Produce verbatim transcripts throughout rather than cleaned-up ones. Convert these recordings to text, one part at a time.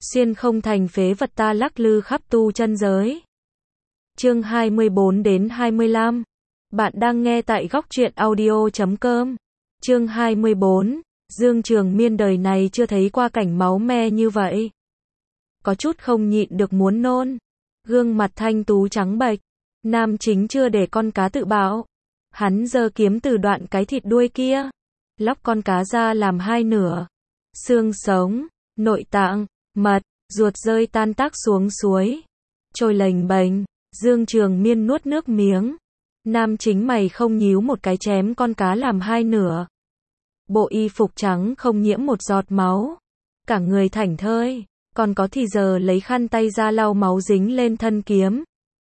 xuyên không thành phế vật ta lắc lư khắp tu chân giới. Chương hai mươi bốn đến hai mươi lăm. Bạn đang nghe tại góc truyện audio chấm com. Chương hai mươi bốn. Dương Trường Miên đời này chưa thấy qua cảnh máu me như vậy. Có chút không nhịn được muốn nôn. Gương mặt thanh tú trắng bệch. Nam chính chưa để con cá tự bạo. Hắn giơ kiếm từ đoạn cái thịt đuôi kia. Lóc con cá ra làm hai nửa. Xương sống, nội tạng, mật, ruột rơi tan tác xuống suối. Trôi lềnh bềnh. Dương Trường Miên nuốt nước miếng. Nam chính mày không nhíu một cái chém con cá làm hai nửa. Bộ y phục trắng không nhiễm một giọt máu. Cả người thảnh thơi. Còn có thì giờ lấy khăn tay ra lau máu dính lên thân kiếm.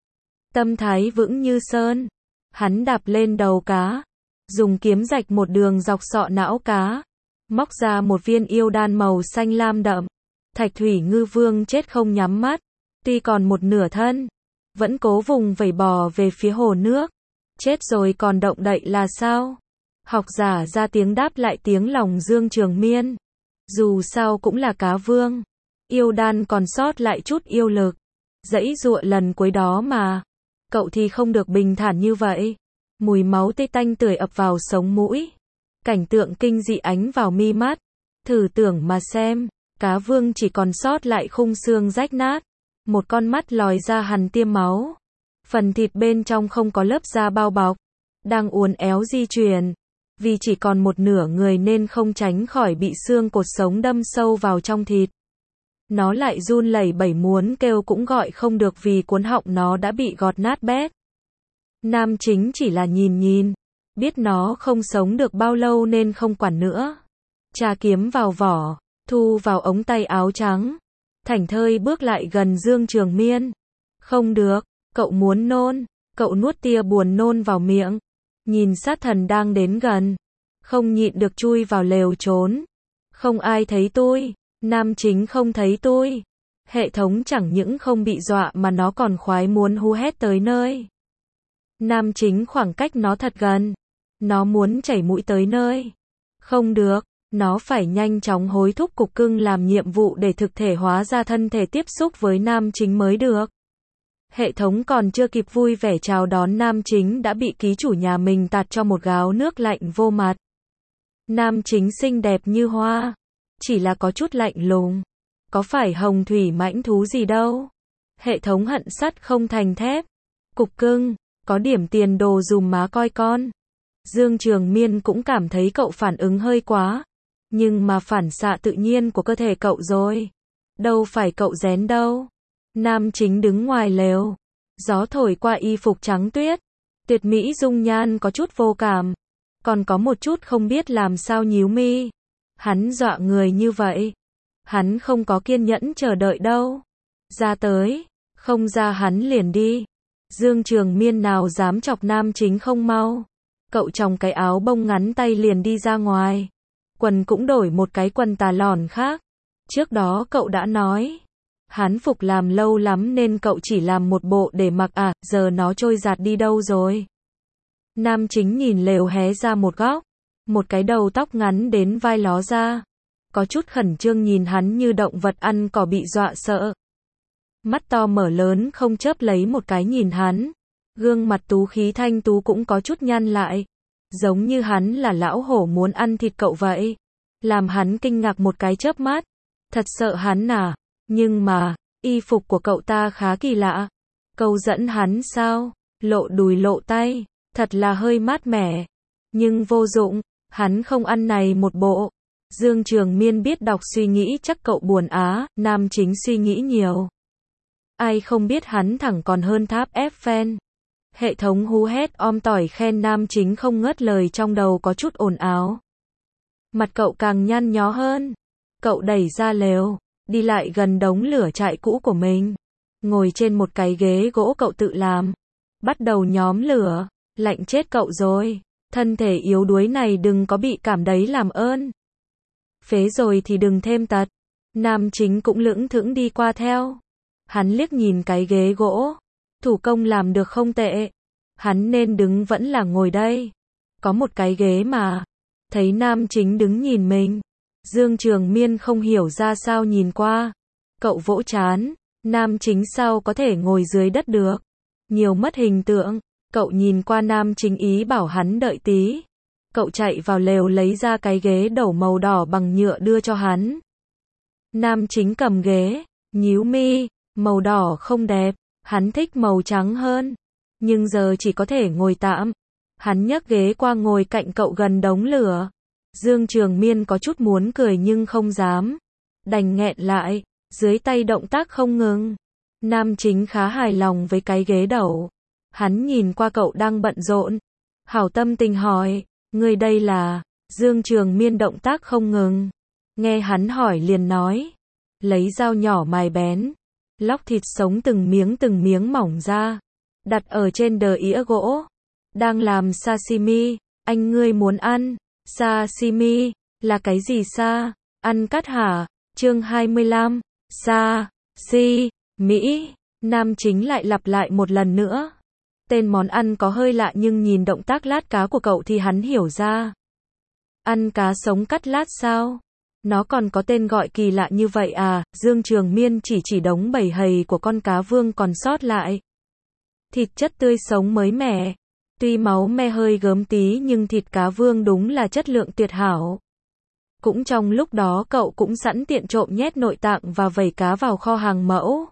Tâm thái vững như sơn. Hắn đạp lên đầu cá. Dùng kiếm rạch một đường dọc sọ não cá. Móc ra một viên yêu đan màu xanh lam đậm. Thạch thủy ngư vương chết không nhắm mắt. Tuy còn một nửa thân. Vẫn cố vùng vẩy bò về phía hồ nước. Chết rồi còn động đậy là sao? Học giả ra tiếng đáp lại tiếng lòng Dương Trường Miên. Dù sao cũng là cá vương. Yêu đan còn sót lại chút yêu lực. Dãy dụa lần cuối đó mà. Cậu thì không được bình thản như vậy. Mùi máu tê tanh tưởi ập vào sống mũi. Cảnh tượng kinh dị ánh vào mi mắt. Thử tưởng mà xem. Cá vương chỉ còn sót lại khung xương rách nát. Một con mắt lòi ra hằn tiêm máu. Phần thịt bên trong không có lớp da bao bọc. Đang uốn éo di chuyển. Vì chỉ còn một nửa người nên không tránh khỏi bị xương cột sống đâm sâu vào trong thịt. Nó lại run lẩy bẩy muốn kêu cũng gọi không được vì cuốn họng nó đã bị gọt nát bét. Nam chính chỉ là nhìn nhìn. Biết nó không sống được bao lâu nên không quản nữa. Chà kiếm vào vỏ. Thu vào ống tay áo trắng. Thảnh thơi bước lại gần Dương Trường Miên. Không được. Cậu muốn nôn. Cậu nuốt tia buồn nôn vào miệng. Nhìn sát thần đang đến gần. Không nhịn được chui vào lều trốn. Không ai thấy tôi. Nam chính không thấy tôi. Hệ thống chẳng những không bị dọa mà nó còn khoái muốn hú hét tới nơi. Nam chính khoảng cách nó thật gần. Nó muốn chảy mũi tới nơi. Không được. Nó phải nhanh chóng hối thúc cục cưng làm nhiệm vụ để thực thể hóa ra thân thể tiếp xúc với nam chính mới được. Hệ thống còn chưa kịp vui vẻ chào đón nam chính đã bị ký chủ nhà mình tạt cho một gáo nước lạnh vô mặt. Nam chính xinh đẹp như hoa. Chỉ là có chút lạnh lùng. Có phải hồng thủy mãnh thú gì đâu. Hệ thống hận sắt không thành thép. Cục cưng, có điểm tiền đồ dùm má coi con. Dương Trường Miên cũng cảm thấy cậu phản ứng hơi quá. Nhưng mà phản xạ tự nhiên của cơ thể cậu rồi. Đâu phải cậu rén đâu. Nam chính đứng ngoài lều. Gió thổi qua y phục trắng tuyết. Tuyệt mỹ dung nhan có chút vô cảm. Còn có một chút không biết làm sao nhíu mi. Hắn dọa người như vậy. Hắn không có kiên nhẫn chờ đợi đâu. Ra tới. Không ra hắn liền đi. Dương Trường Miên nào dám chọc nam chính không mau. Cậu trong cái áo bông ngắn tay liền đi ra ngoài. Quần cũng đổi một cái quần tà lòn khác. Trước đó cậu đã nói. Hán phục làm lâu lắm nên cậu chỉ làm một bộ để mặc à, giờ nó trôi giạt đi đâu rồi. Nam chính nhìn lều hé ra một góc. Một cái đầu tóc ngắn đến vai ló ra. Có chút khẩn trương nhìn hắn như động vật ăn cỏ bị dọa sợ. Mắt to mở lớn không chớp lấy một cái nhìn hắn. Gương mặt tú khí thanh tú cũng có chút nhăn lại. Giống như hắn là lão hổ muốn ăn thịt cậu vậy. Làm hắn kinh ngạc một cái chớp mắt. Thật sợ hắn à. Nhưng mà, y phục của cậu ta khá kỳ lạ. Câu dẫn hắn sao? Lộ đùi lộ tay. Thật là hơi mát mẻ. Nhưng vô dụng. Hắn không ăn này một bộ. Dương Trường Miên biết đọc suy nghĩ chắc cậu buồn á. Nam chính suy nghĩ nhiều. Ai không biết hắn thẳng còn hơn tháp Eiffel. Hệ thống hú hét om tỏi khen nam chính không ngớt lời trong đầu có chút ồn ào. Mặt cậu càng nhăn nhó hơn. Cậu đẩy ra lều. Đi lại gần đống lửa trại cũ của mình. Ngồi trên một cái ghế gỗ cậu tự làm. Bắt đầu nhóm lửa. Lạnh chết cậu rồi. Thân thể yếu đuối này đừng có bị cảm đấy làm ơn. Phế rồi thì đừng thêm tật. Nam chính cũng lững thững đi qua theo. Hắn liếc nhìn cái ghế gỗ. Thủ công làm được không tệ. Hắn nên đứng vẫn là ngồi đây. Có một cái ghế mà. Thấy nam chính đứng nhìn mình. Dương Trường Miên không hiểu ra sao nhìn qua. Cậu vỗ trán, Nam Chính sao có thể ngồi dưới đất được? Nhiều mất hình tượng. Cậu nhìn qua Nam Chính ý bảo hắn đợi tí. Cậu chạy vào lều lấy ra cái ghế đẩu màu đỏ bằng nhựa đưa cho hắn. Nam Chính cầm ghế, nhíu mi, màu đỏ không đẹp, hắn thích màu trắng hơn. Nhưng giờ chỉ có thể ngồi tạm. Hắn nhấc ghế qua ngồi cạnh cậu gần đống lửa. Dương Trường Miên có chút muốn cười nhưng không dám. Đành nghẹn lại, dưới tay động tác không ngừng. Nam Chính khá hài lòng với cái ghế đẩu. Hắn nhìn qua cậu đang bận rộn. Hảo tâm tình hỏi, người đây là... Dương Trường Miên động tác không ngừng. Nghe hắn hỏi liền nói. Lấy dao nhỏ mài bén. Lóc thịt sống từng miếng từng miếng mỏng ra. Đặt ở trên đờ ĩa gỗ. Đang làm sashimi. Anh ngươi muốn ăn. Sashimi. Là cái gì sa? Ăn cắt hả? Chương hai mươi lăm. Sa. Si. Mỹ. Nam Chính lại lặp lại một lần nữa. Tên món ăn có hơi lạ nhưng nhìn động tác lát cá của cậu thì hắn hiểu ra. Ăn cá sống cắt lát sao? Nó còn có tên gọi kỳ lạ như vậy à? Dương Trường Miên chỉ chỉ đống bầy hầy của con cá vương còn sót lại. Thịt chất tươi sống mới mẻ. Tuy máu me hơi gớm tí nhưng thịt cá vương đúng là chất lượng tuyệt hảo. Cũng trong lúc đó cậu cũng sẵn tiện trộm nhét nội tạng và vảy cá vào kho hàng mẫu.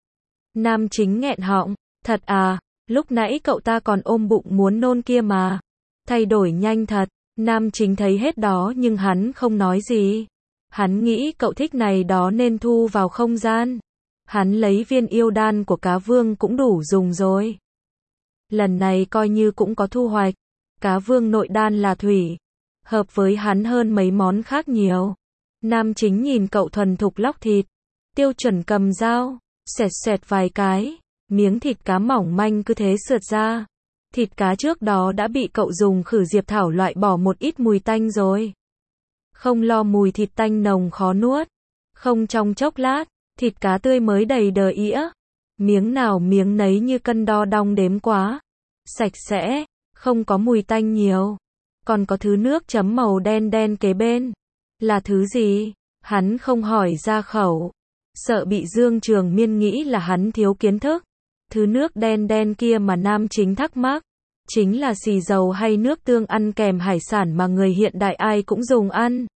Nam Chính nghẹn họng, thật à, lúc nãy cậu ta còn ôm bụng muốn nôn kia mà. Thay đổi nhanh thật. Nam Chính thấy hết đó nhưng hắn không nói gì. Hắn nghĩ cậu thích này đó nên thu vào không gian. Hắn lấy viên yêu đan của cá vương cũng đủ dùng rồi. Lần này coi như cũng có thu hoạch. Cá vương nội đan là thủy. Hợp với hắn hơn mấy món khác nhiều. Nam Chính nhìn cậu thuần thục lóc thịt. Tiêu chuẩn cầm dao. Xẹt xẹt vài cái. Miếng thịt cá mỏng manh cứ thế sượt ra. Thịt cá trước đó đã bị cậu dùng khử diệp thảo loại bỏ một ít mùi tanh rồi. Không lo mùi thịt tanh nồng khó nuốt. Không trong chốc lát, thịt cá tươi mới đầy đờ ĩa. Miếng nào miếng nấy như cân đo đong đếm quá. Sạch sẽ, không có mùi tanh nhiều. Còn có thứ nước chấm màu đen đen kế bên. Là thứ gì? Hắn không hỏi ra khẩu. Sợ bị Dương Trường Miên nghĩ là hắn thiếu kiến thức. Thứ nước đen đen kia mà Nam Chính thắc mắc. Chính là xì dầu hay nước tương ăn kèm hải sản mà người hiện đại ai cũng dùng ăn.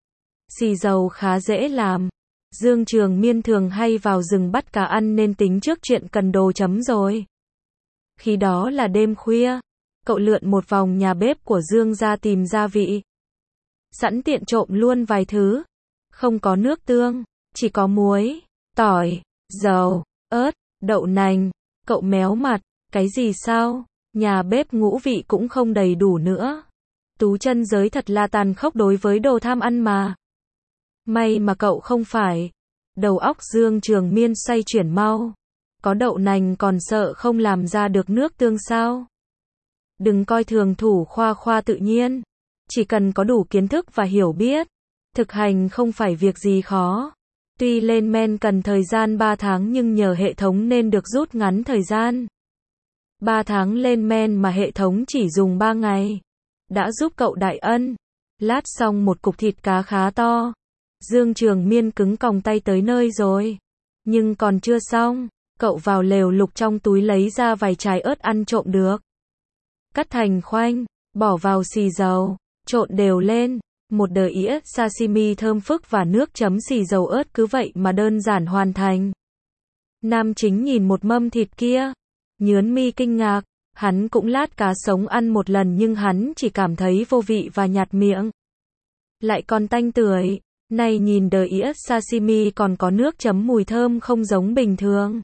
Xì dầu khá dễ làm. Dương Trường Miên thường hay vào rừng bắt cá ăn nên tính trước chuyện cần đồ chấm rồi. Khi đó là đêm khuya. Cậu lượn một vòng nhà bếp của Dương ra tìm gia vị. Sẵn tiện trộm luôn vài thứ. Không có nước tương, chỉ có muối, tỏi, dầu, ớt, đậu nành. Cậu méo mặt, cái gì sao? Nhà bếp ngũ vị cũng không đầy đủ nữa. Tú Chân Giới thật là tàn khốc đối với đồ tham ăn mà. May mà cậu không phải. Đầu óc Dương Trường Miên xoay chuyển mau. Có đậu nành còn sợ không làm ra được nước tương sao? Đừng coi thường thủ khoa khoa tự nhiên. Chỉ cần có đủ kiến thức và hiểu biết. Thực hành không phải việc gì khó. Tuy lên men cần thời gian ba tháng nhưng nhờ hệ thống nên được rút ngắn thời gian. ba tháng lên men mà hệ thống chỉ dùng ba ngày. Đã giúp cậu đại ân. Lát xong một cục thịt cá khá to. Dương Trường Miên cứng còng tay tới nơi rồi. Nhưng còn chưa xong. Cậu vào lều lục trong túi lấy ra vài trái ớt ăn trộm được. Cắt thành khoanh. Bỏ vào xì dầu. Trộn đều lên. Một đờ ĩa sashimi thơm phức và nước chấm xì dầu ớt cứ vậy mà đơn giản hoàn thành. Nam Chính nhìn một mâm thịt kia. Nhớn mi kinh ngạc. Hắn cũng lát cá sống ăn một lần nhưng hắn chỉ cảm thấy vô vị và nhạt miệng. Lại còn tanh tưởi. Này nhìn đờ ĩa sashimi còn có nước chấm mùi thơm không giống bình thường.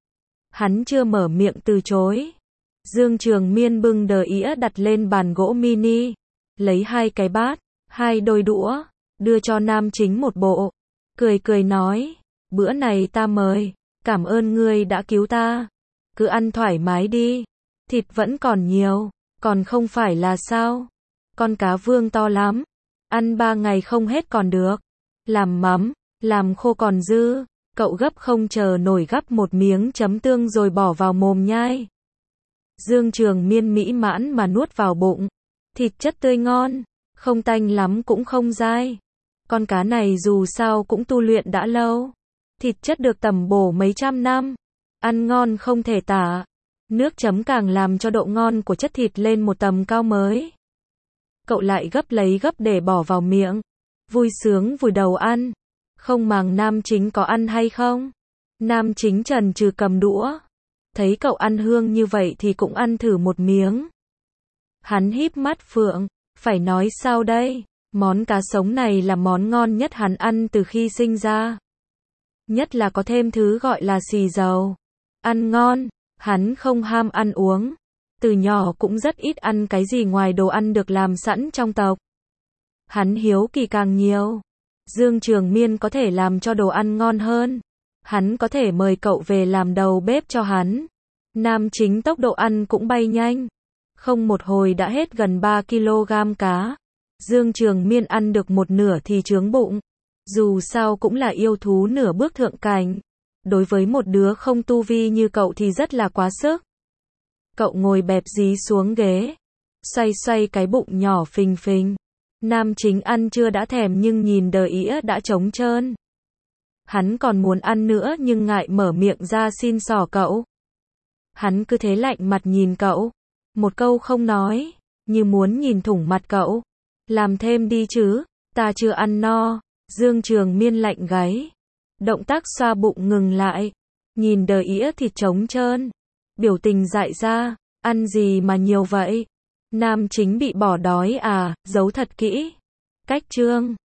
Hắn chưa mở miệng từ chối. Dương Trường Miên bưng đờ ĩa đặt lên bàn gỗ mini. Lấy hai cái bát. Hai đôi đũa, đưa cho Nam Chính một bộ. Cười cười nói, bữa này ta mời, cảm ơn ngươi đã cứu ta. Cứ ăn thoải mái đi. Thịt vẫn còn nhiều, còn không phải là sao. Con cá vương to lắm. Ăn ba ngày không hết còn được. Làm mắm, làm khô còn dư. Cậu gấp không chờ nổi gắp một miếng chấm tương rồi bỏ vào mồm nhai. Dương Trường Miên mỹ mãn mà nuốt vào bụng. Thịt chất tươi ngon. Không tanh lắm cũng không dai. Con cá này dù sao cũng tu luyện đã lâu. thịt chất được tẩm bổ mấy trăm năm, ăn ngon không thể tả. Nước chấm càng làm cho độ ngon của chất thịt lên một tầm cao mới. Cậu lại gấp lấy gấp để bỏ vào miệng, vui sướng vùi đầu ăn, không màng nam chính có ăn hay không. Nam chính chần chừ cầm đũa, thấy cậu ăn hương như vậy thì cũng ăn thử một miếng. Hắn híp mắt phượng, phải nói sao đây, món cá sống này là món ngon nhất hắn ăn từ khi sinh ra. Nhất là có thêm thứ gọi là xì dầu. Ăn ngon, hắn không ham ăn uống. Từ nhỏ cũng rất ít ăn cái gì ngoài đồ ăn được làm sẵn trong tộc. Hắn hiếu kỳ càng nhiều. Dương Trường Miên có thể làm cho đồ ăn ngon hơn. Hắn có thể mời cậu về làm đầu bếp cho hắn. Nam chính tốc độ ăn cũng bay nhanh. Không một hồi đã hết gần ba ki lô gam cá. Dương Trường Miên ăn được một nửa thì chướng bụng. Dù sao cũng là yêu thú nửa bước thượng cảnh. Đối với một đứa không tu vi như cậu thì rất là quá sức. Cậu ngồi bẹp dí xuống ghế, xoay xoay cái bụng nhỏ phình phình. Nam chính ăn chưa đã thèm nhưng nhìn đờ ĩa đã trống trơn. Hắn còn muốn ăn nữa nhưng ngại mở miệng ra xin xỏ cậu. Hắn cứ thế lạnh mặt nhìn cậu, một câu không nói, như muốn nhìn thủng mặt cậu. Làm thêm đi chứ, ta chưa ăn no. Dương Trường Miên lạnh gáy. Động tác xoa bụng ngừng lại. Nhìn đờ ĩa thịt trống trơn. Biểu tình dại ra. Ăn gì mà nhiều vậy? Nam chính bị bỏ đói à, giấu thật kỹ. Cách chương